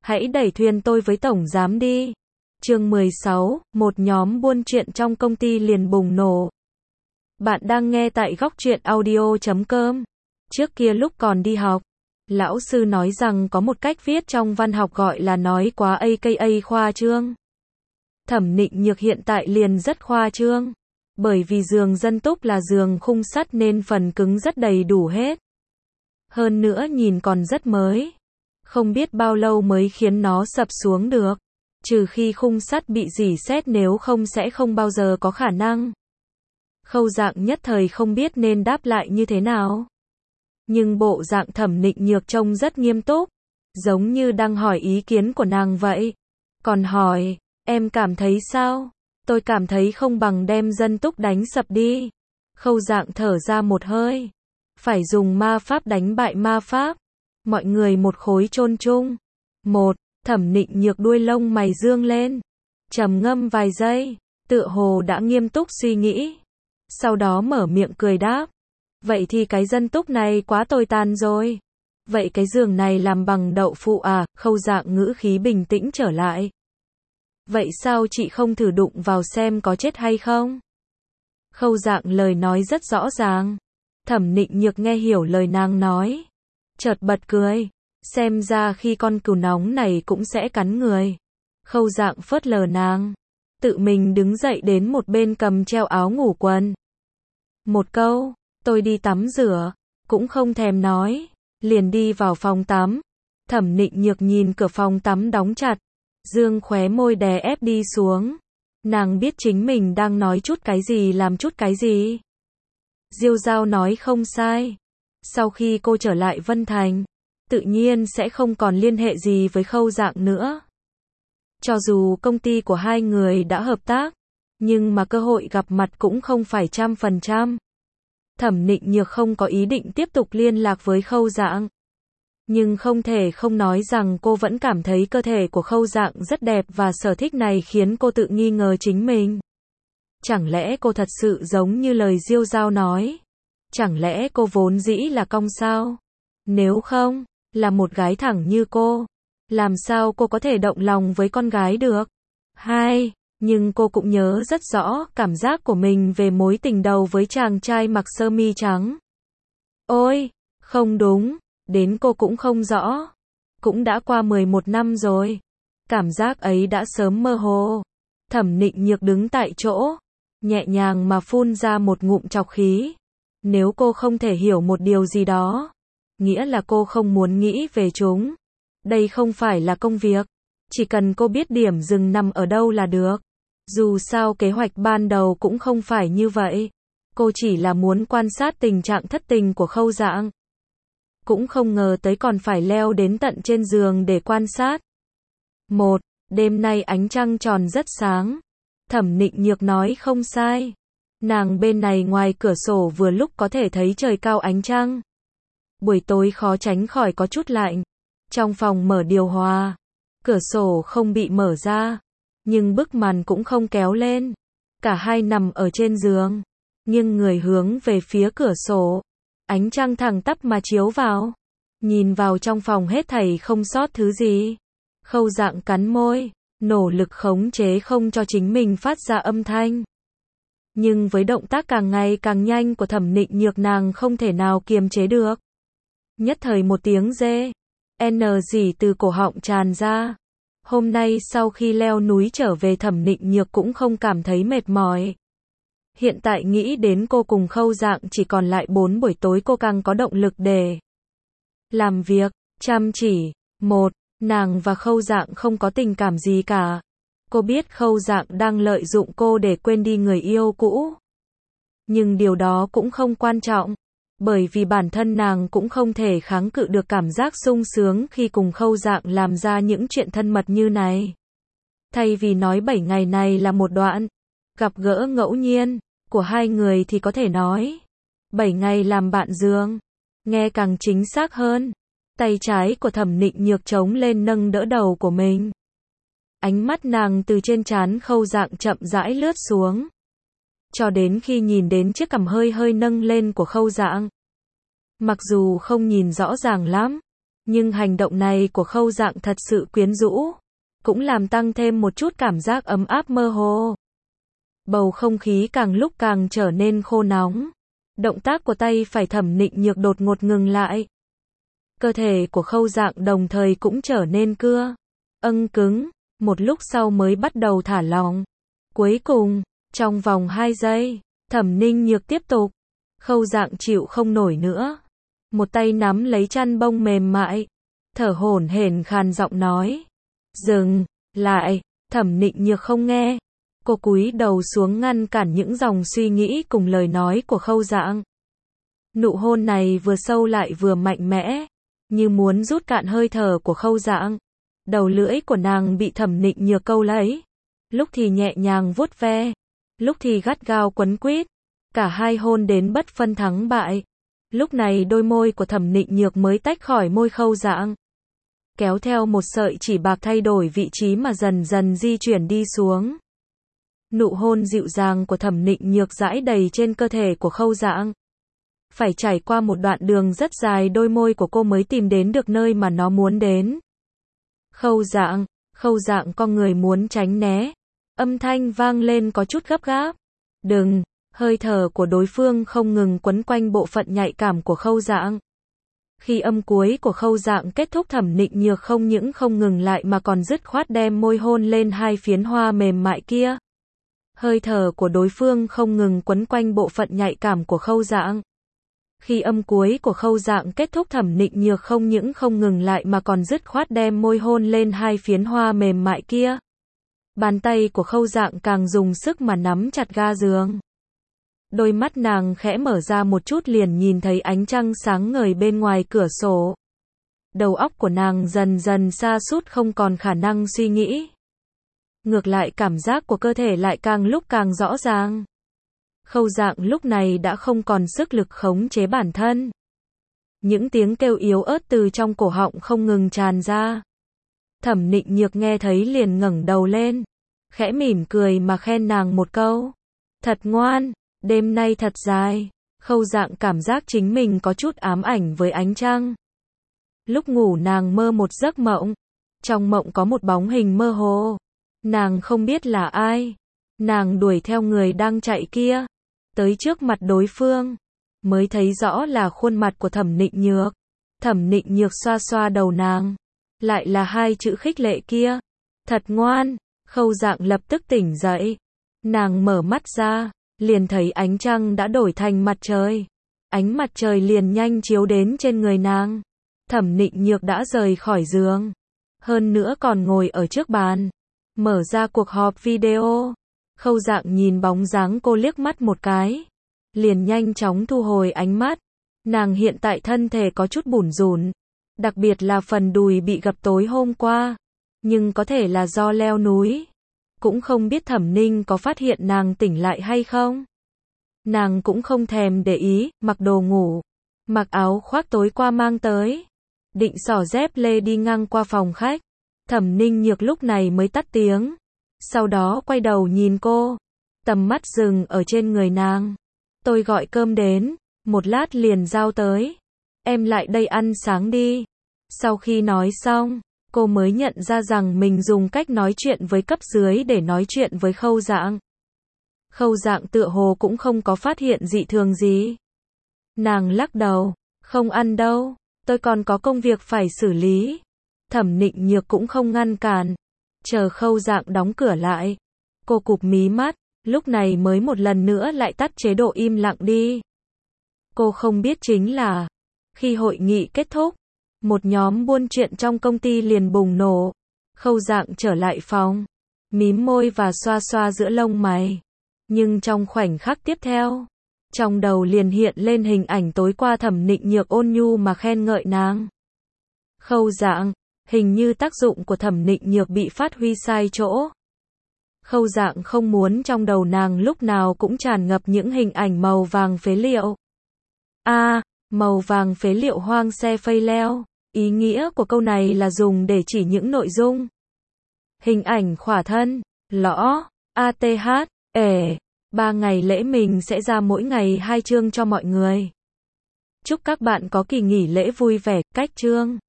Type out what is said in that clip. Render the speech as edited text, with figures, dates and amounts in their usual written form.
Hãy đẩy thuyền tôi với tổng giám đi. Chương 16, một nhóm buôn chuyện trong công ty liền bùng nổ. Bạn đang nghe tại góc truyện audio.com. Trước kia lúc còn đi học, lão sư nói rằng có một cách viết trong văn học gọi là nói quá aka khoa trương. Thẩm Nịnh Nhược hiện tại liền rất khoa trương. Bởi vì giường dân túc là giường khung sắt nên phần cứng rất đầy đủ hết. Hơn nữa nhìn còn rất mới. Không biết bao lâu mới khiến nó sập xuống được. Trừ khi khung sắt bị rỉ sét, nếu không sẽ không bao giờ có khả năng. Khâu Dạng nhất thời không biết nên đáp lại như thế nào. Nhưng bộ dạng Thẩm Nịnh Nhược trông rất nghiêm túc, giống như đang hỏi ý kiến của nàng vậy. Còn hỏi, em cảm thấy sao? Tôi cảm thấy không bằng đem dân túc đánh sập đi. Khâu Dạng thở ra một hơi. Phải dùng ma pháp đánh bại ma pháp. Mọi người một khối chôn chung. Thẩm Nịnh Nhược đuôi lông mày dương lên. Trầm ngâm vài giây, tựa hồ đã nghiêm túc suy nghĩ. Sau đó mở miệng cười đáp. Vậy thì cái dân túc này quá tồi tàn rồi. Vậy cái giường này làm bằng đậu phụ à? Khâu Dạng ngữ khí bình tĩnh trở lại. Vậy sao chị không thử đụng vào xem có chết hay không? Khâu Dạng lời nói rất rõ ràng. Thẩm Nịnh Nhược nghe hiểu lời nàng nói. Chợt bật cười. Xem ra khi con cừu nóng này cũng sẽ cắn người. Khâu Dạng phớt lờ nàng. Tự mình đứng dậy đến một bên cầm treo áo ngủ quần. Một câu, tôi đi tắm rửa, cũng không thèm nói. Liền đi vào phòng tắm. Thẩm Nịnh Nhược nhìn cửa phòng tắm đóng chặt. Dương khóe môi đè ép đi xuống. Nàng biết chính mình đang nói chút cái gì làm chút cái gì. Diêu Giao nói không sai. Sau khi cô trở lại Vân Thành, tự nhiên sẽ không còn liên hệ gì với Khâu Dạng nữa. Cho dù công ty của hai người đã hợp tác, nhưng mà cơ hội gặp mặt cũng không phải 100%. Thẩm Nịnh Nhược không có ý định tiếp tục liên lạc với Khâu Dạng. Nhưng không thể không nói rằng cô vẫn cảm thấy cơ thể của Khâu Dạng rất đẹp và sở thích này khiến cô tự nghi ngờ chính mình. Chẳng lẽ cô thật sự giống như lời Diêu Giao nói? Chẳng lẽ cô vốn dĩ là cong sao? Nếu không, là một gái thẳng như cô, làm sao cô có thể động lòng với con gái được? Nhưng cô cũng nhớ rất rõ cảm giác của mình về mối tình đầu với chàng trai mặc sơ mi trắng. Ôi, không đúng, đến cô cũng không rõ. Cũng đã qua 11 năm rồi. Cảm giác ấy đã sớm mơ hồ. Thẩm Nịnh Nhược đứng tại chỗ, nhẹ nhàng mà phun ra một ngụm trọc khí. Nếu cô không thể hiểu một điều gì đó, nghĩa là cô không muốn nghĩ về chúng. Đây không phải là công việc. Chỉ cần cô biết điểm dừng nằm ở đâu là được. Dù sao kế hoạch ban đầu cũng không phải như vậy. Cô chỉ là muốn quan sát tình trạng thất tình của Khâu Dạng. Cũng không ngờ tới còn phải leo đến tận trên giường để quan sát. Đêm nay ánh trăng tròn rất sáng. Thẩm Nịnh Nhược nói không sai. Nàng bên này ngoài cửa sổ vừa lúc có thể thấy trời cao ánh trăng. Buổi tối khó tránh khỏi có chút lạnh. Trong phòng mở điều hòa. Cửa sổ không bị mở ra. Nhưng bức màn cũng không kéo lên. Cả hai nằm ở trên giường. Nhưng người hướng về phía cửa sổ. Ánh trăng thẳng tắp mà chiếu vào. Nhìn vào trong phòng hết thảy không sót thứ gì. Khâu Dạng cắn môi. Nỗ lực khống chế không cho chính mình phát ra âm thanh. Nhưng với động tác càng ngày càng nhanh của Thẩm Nịnh Nhược, nàng không thể nào kiềm chế được. Nhất thời một tiếng rê, rỉ từ cổ họng tràn ra. Hôm nay sau khi leo núi trở về, Thẩm Nịnh Nhược cũng không cảm thấy mệt mỏi. Hiện tại nghĩ đến cô cùng Khâu Dạng chỉ còn lại 4 buổi tối, cô càng có động lực để làm việc, chăm chỉ. Nàng và Khâu Dạng không có tình cảm gì cả. Cô biết Khâu Dạng đang lợi dụng cô để quên đi người yêu cũ. Nhưng điều đó cũng không quan trọng. Bởi vì bản thân nàng cũng không thể kháng cự được cảm giác sung sướng khi cùng Khâu Dạng làm ra những chuyện thân mật như này. Thay vì nói 7 ngày này là một đoạn gặp gỡ ngẫu nhiên của hai người thì có thể nói 7 ngày làm bạn giường. Nghe càng chính xác hơn. Tay trái của Thẩm Nịnh Nhược chống lên nâng đỡ đầu của mình. Ánh mắt nàng từ trên trán Khâu Dạng chậm rãi lướt xuống. Cho đến khi nhìn đến chiếc cằm hơi hơi nâng lên của Khâu Dạng. Mặc dù không nhìn rõ ràng lắm, Nhưng hành động này của Khâu Dạng thật sự quyến rũ, cũng làm tăng thêm một chút cảm giác ấm áp mơ hồ. Bầu không khí càng lúc càng trở nên khô nóng. Động tác của tay phải Thẩm Nịnh Nhược đột ngột ngừng lại. Cơ thể của Khâu Dạng đồng thời cũng trở nên cứng, một lúc sau mới bắt đầu thả lỏng. Cuối cùng, trong vòng 2 giây, Thẩm Ninh Nhược tiếp tục. Khâu Dạng chịu không nổi nữa. Một tay nắm lấy chăn bông mềm mại, thở hổn hển khàn giọng nói. Dừng lại, Thẩm Nịnh Nhược không nghe. Cô cúi đầu xuống ngăn cản những dòng suy nghĩ cùng lời nói của Khâu Dạng. Nụ hôn này vừa sâu lại vừa mạnh mẽ, như muốn rút cạn hơi thở của Khâu Dạng. Đầu lưỡi của nàng bị Thẩm Nịnh Nhược câu lấy, lúc thì nhẹ nhàng vuốt ve, lúc thì gắt gao quấn quýt, cả hai hôn đến bất phân thắng bại. Lúc này đôi môi của Thẩm Nịnh Nhược mới tách khỏi môi Khâu Dạng, kéo theo một sợi chỉ bạc thay đổi vị trí mà dần dần di chuyển đi xuống. Nụ hôn dịu dàng của Thẩm Nịnh Nhược dãi đầy trên cơ thể của Khâu Dạng. Phải trải qua một đoạn đường rất dài đôi môi của cô mới tìm đến được nơi mà nó muốn đến. Khâu Dạng con người muốn tránh né. Âm thanh vang lên có chút gấp gáp. Đừng, hơi thở của đối phương không ngừng quấn quanh bộ phận nhạy cảm của Khâu Dạng. Khi âm cuối của Khâu Dạng kết thúc Thẩm Nịnh Nhược không những không ngừng lại mà còn dứt khoát đem môi hôn lên hai phiến hoa mềm mại kia. Hơi thở của đối phương không ngừng quấn quanh bộ phận nhạy cảm của Khâu Dạng. Khi âm cuối của Khâu Dạng kết thúc Thẩm Nịnh Nhược không những không ngừng lại mà còn dứt khoát đem môi hôn lên hai phiến hoa mềm mại kia. Bàn tay của Khâu Dạng càng dùng sức mà nắm chặt ga giường. Đôi mắt nàng khẽ mở ra một chút liền nhìn thấy ánh trăng sáng ngời bên ngoài cửa sổ. Đầu óc của nàng dần dần sa sút không còn khả năng suy nghĩ. Ngược lại cảm giác của cơ thể lại càng lúc càng rõ ràng. Khâu Dạng lúc này đã không còn sức lực khống chế bản thân. Những tiếng kêu yếu ớt từ trong cổ họng không ngừng tràn ra. Thẩm Nịnh Nhược nghe thấy liền ngẩng đầu lên, khẽ mỉm cười mà khen nàng một câu. Thật ngoan, đêm nay thật dài. Khâu Dạng cảm giác chính mình có chút ám ảnh với ánh trăng. Lúc ngủ nàng mơ một giấc mộng. Trong mộng có một bóng hình mơ hồ. Nàng không biết là ai. Nàng đuổi theo người đang chạy kia, tới trước mặt đối phương, mới thấy rõ là khuôn mặt của Thẩm Nịnh Nhược. Thẩm Nịnh Nhược xoa xoa đầu nàng, lại là hai chữ khích lệ kia. Thật ngoan. Khâu Dạng lập tức tỉnh dậy. Nàng mở mắt ra, liền thấy ánh trăng đã đổi thành mặt trời. Ánh mặt trời liền nhanh chiếu đến trên người nàng. Thẩm Nịnh Nhược đã rời khỏi giường, hơn nữa còn ngồi ở trước bàn, mở ra cuộc họp video. Khâu Dạng nhìn bóng dáng cô liếc mắt một cái, liền nhanh chóng thu hồi ánh mắt. Nàng hiện tại thân thể có chút bủn rủn, đặc biệt là phần đùi bị gập tối hôm qua, nhưng có thể là do leo núi. Cũng không biết Thẩm Ninh có phát hiện nàng tỉnh lại hay không. Nàng cũng không thèm để ý, mặc đồ ngủ, mặc áo khoác tối qua mang tới, định xỏ dép lê đi ngang qua phòng khách. Thẩm Ninh Nhược lúc này mới tắt tiếng, sau đó quay đầu nhìn cô, tầm mắt dừng ở trên người nàng. Tôi gọi cơm đến, một lát liền giao tới. Em lại đây ăn sáng đi. Sau khi nói xong, cô mới nhận ra rằng mình dùng cách nói chuyện với cấp dưới để nói chuyện với Khâu Dạng. Khâu Dạng tựa hồ cũng không có phát hiện dị thường gì. Nàng lắc đầu, không ăn đâu, tôi còn có công việc phải xử lý. Thẩm Nịnh Nhược cũng không ngăn cản. Chờ Khâu Dạng đóng cửa lại, cô cụp mí mắt, lúc này mới một lần nữa lại tắt chế độ im lặng đi. Cô không biết chính là, khi hội nghị kết thúc, một nhóm buôn chuyện trong công ty liền bùng nổ. Khâu Dạng trở lại phòng, mím môi và xoa xoa giữa lông mày. Nhưng trong khoảnh khắc tiếp theo, trong đầu liền hiện lên hình ảnh tối qua Thẩm Nịnh Nhược ôn nhu mà khen ngợi nàng. Khâu Dạng, hình như tác dụng của Thẩm Nịnh Nhược bị phát huy sai chỗ. Khâu Dạng không muốn trong đầu nàng lúc nào cũng tràn ngập những hình ảnh màu vàng phế liệu. Màu vàng phế liệu hoang xe phây leo. Ý nghĩa của câu này là dùng để chỉ những nội dung, hình ảnh khỏa thân, lõ, ATH, 3 ngày lễ mình sẽ ra mỗi ngày 2 chương cho mọi người. Chúc các bạn có kỳ nghỉ lễ vui vẻ, cách chương.